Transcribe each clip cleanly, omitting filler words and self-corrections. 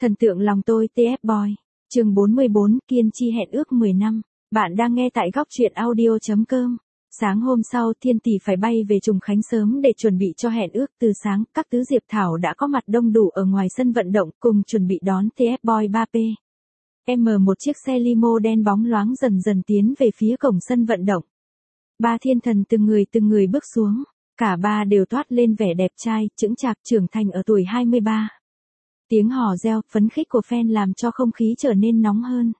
Thần tượng lòng tôi TF Boy. Chương 44, kiên trì hẹn ước 10 năm. Bạn đang nghe tại góc truyện audio.com. Sáng hôm sau Thiên Tỷ phải bay về Trùng Khánh sớm để chuẩn bị cho hẹn ước. Từ sáng, các tứ Diệp Thảo đã có mặt đông đủ ở ngoài sân vận động cùng chuẩn bị đón TF Boy 3P. Một chiếc xe limo đen bóng loáng dần dần tiến về phía cổng sân vận động. Ba thiên thần từng người bước xuống. Cả ba đều toát lên vẻ đẹp trai, chững chạc trưởng thành ở tuổi 23. Tiếng hò reo, phấn khích của fan làm cho không khí trở nên nóng hơn.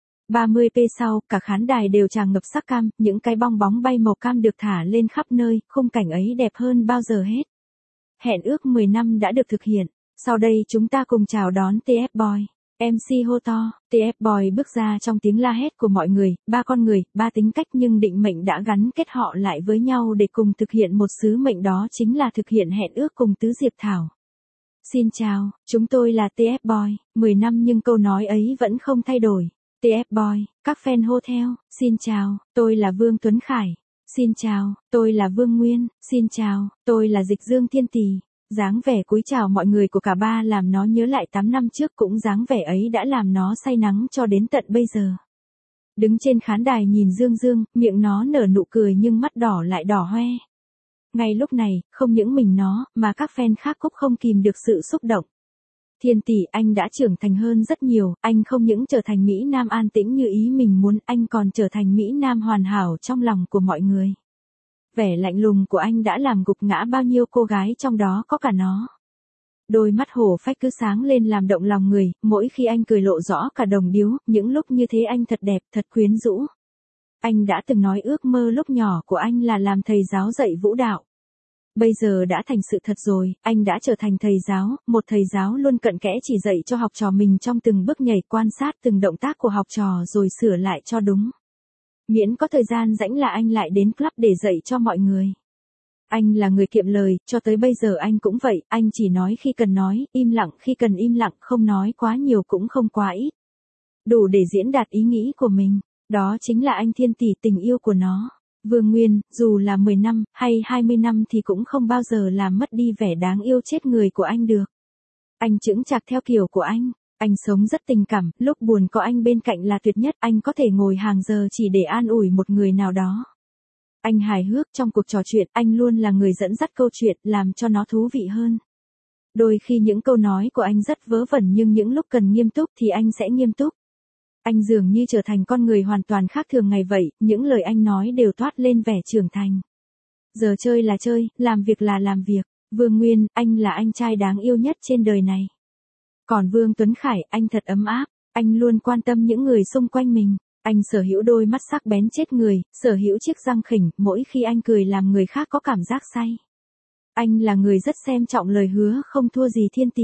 30p sau, cả khán đài đều tràn ngập sắc cam, những cái bong bóng bay màu cam được thả lên khắp nơi, khung cảnh ấy đẹp hơn bao giờ hết. Hẹn ước 10 năm đã được thực hiện. Sau đây chúng ta cùng chào đón TF Boy. MC hô to, TF Boy bước ra trong tiếng la hét của mọi người, ba con người, ba tính cách nhưng định mệnh đã gắn kết họ lại với nhau để cùng thực hiện một sứ mệnh, đó chính là thực hiện hẹn ước cùng tứ Diệp Thảo. Xin chào, chúng tôi là TF Boy, 10 năm nhưng câu nói ấy vẫn không thay đổi. TF Boy, các fan hô theo, xin chào, tôi là Vương Tuấn Khải. Xin chào, tôi là Vương Nguyên. Xin chào, tôi là Dịch Dương Thiên Tỷ. Dáng vẻ cúi chào mọi người của cả ba làm nó nhớ lại 8 năm trước, cũng dáng vẻ ấy đã làm nó say nắng cho đến tận bây giờ. Đứng trên khán đài nhìn Dương, miệng nó nở nụ cười nhưng mắt đỏ lại đỏ hoe. Ngay lúc này, không những mình nó, mà các fan khác cũng không kìm được sự xúc động. Thiên Tỷ, anh đã trưởng thành hơn rất nhiều, anh không những trở thành Mỹ Nam an tĩnh như ý mình muốn, anh còn trở thành Mỹ Nam hoàn hảo trong lòng của mọi người. Vẻ lạnh lùng của anh đã làm gục ngã bao nhiêu cô gái, trong đó có cả nó. Đôi mắt hổ phách cứ sáng lên làm động lòng người, mỗi khi anh cười lộ rõ cả đồng điếu, những lúc như thế anh thật đẹp, thật quyến rũ. Anh đã từng nói ước mơ lúc nhỏ của anh là làm thầy giáo dạy vũ đạo. Bây giờ đã thành sự thật rồi, anh đã trở thành thầy giáo, một thầy giáo luôn cặn kẽ chỉ dạy cho học trò mình trong từng bước nhảy, quan sát từng động tác của học trò rồi sửa lại cho đúng. Miễn có thời gian rảnh là anh lại đến club để dạy cho mọi người. Anh là người kiệm lời, cho tới bây giờ anh cũng vậy, anh chỉ nói khi cần nói, im lặng khi cần im lặng, không nói quá nhiều cũng không quá ít. Đủ để diễn đạt ý nghĩ của mình, đó chính là anh Thiên Tỷ, tình yêu của nó. Vương Nguyên, dù là 10 năm, hay 20 năm thì cũng không bao giờ làm mất đi vẻ đáng yêu chết người của anh được. Anh chững chạc theo kiểu của anh sống rất tình cảm, lúc buồn có anh bên cạnh là tuyệt nhất, anh có thể ngồi hàng giờ chỉ để an ủi một người nào đó. Anh hài hước trong cuộc trò chuyện, anh luôn là người dẫn dắt câu chuyện, làm cho nó thú vị hơn. Đôi khi những câu nói của anh rất vớ vẩn nhưng những lúc cần nghiêm túc thì anh sẽ nghiêm túc. Anh dường như trở thành con người hoàn toàn khác thường ngày vậy, những lời anh nói đều toát lên vẻ trưởng thành. Giờ chơi là chơi, làm việc là làm việc. Vương Nguyên, anh là anh trai đáng yêu nhất trên đời này. Còn Vương Tuấn Khải, anh thật ấm áp, anh luôn quan tâm những người xung quanh mình. Anh sở hữu đôi mắt sắc bén chết người, sở hữu chiếc răng khỉnh, mỗi khi anh cười làm người khác có cảm giác say. Anh là người rất xem trọng lời hứa, không thua gì Thiên Tỷ.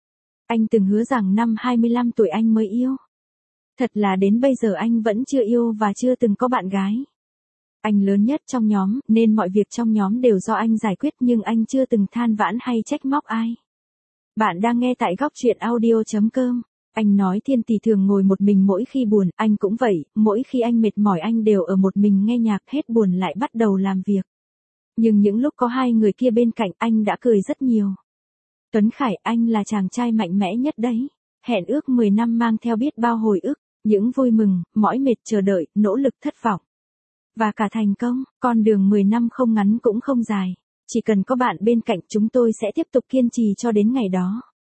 Anh từng hứa rằng năm 25 tuổi anh mới yêu. Thật là đến bây giờ anh vẫn chưa yêu và chưa từng có bạn gái. Anh lớn nhất trong nhóm, nên mọi việc trong nhóm đều do anh giải quyết, nhưng anh chưa từng than vãn hay trách móc ai. Bạn đang nghe tại góc truyện audio.com. Anh nói Thiên Tỷ thường ngồi một mình mỗi khi buồn, anh cũng vậy, mỗi khi anh mệt mỏi anh đều ở một mình nghe nhạc, hết buồn lại bắt đầu làm việc. Nhưng những lúc có hai người kia bên cạnh anh đã cười rất nhiều. Tuấn Khải, anh là chàng trai mạnh mẽ nhất đấy. Hẹn ước 10 năm mang theo biết bao hồi ức, những vui mừng, mỏi mệt chờ đợi, nỗ lực thất vọng. Và cả thành công, con đường 10 năm không ngắn cũng không dài. Chỉ cần có bạn bên cạnh chúng tôi sẽ tiếp tục kiên trì cho đến ngày đó.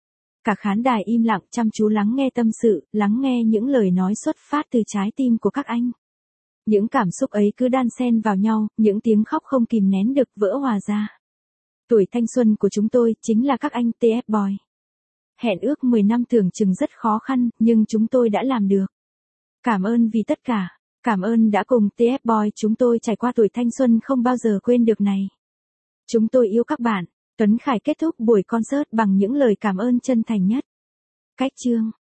Cả khán đài im lặng chăm chú lắng nghe tâm sự, lắng nghe những lời nói xuất phát từ trái tim của các anh. Những cảm xúc ấy cứ đan xen vào nhau, những tiếng khóc không kìm nén được vỡ hòa ra. Tuổi thanh xuân của chúng tôi chính là các anh TF Boy. Hẹn ước 10 năm tưởng chừng rất khó khăn, nhưng chúng tôi đã làm được. Cảm ơn vì tất cả. Cảm ơn đã cùng TF Boy chúng tôi trải qua tuổi thanh xuân không bao giờ quên được này. Chúng tôi yêu các bạn. Tuấn Khải kết thúc buổi concert bằng những lời cảm ơn chân thành nhất. Cách chương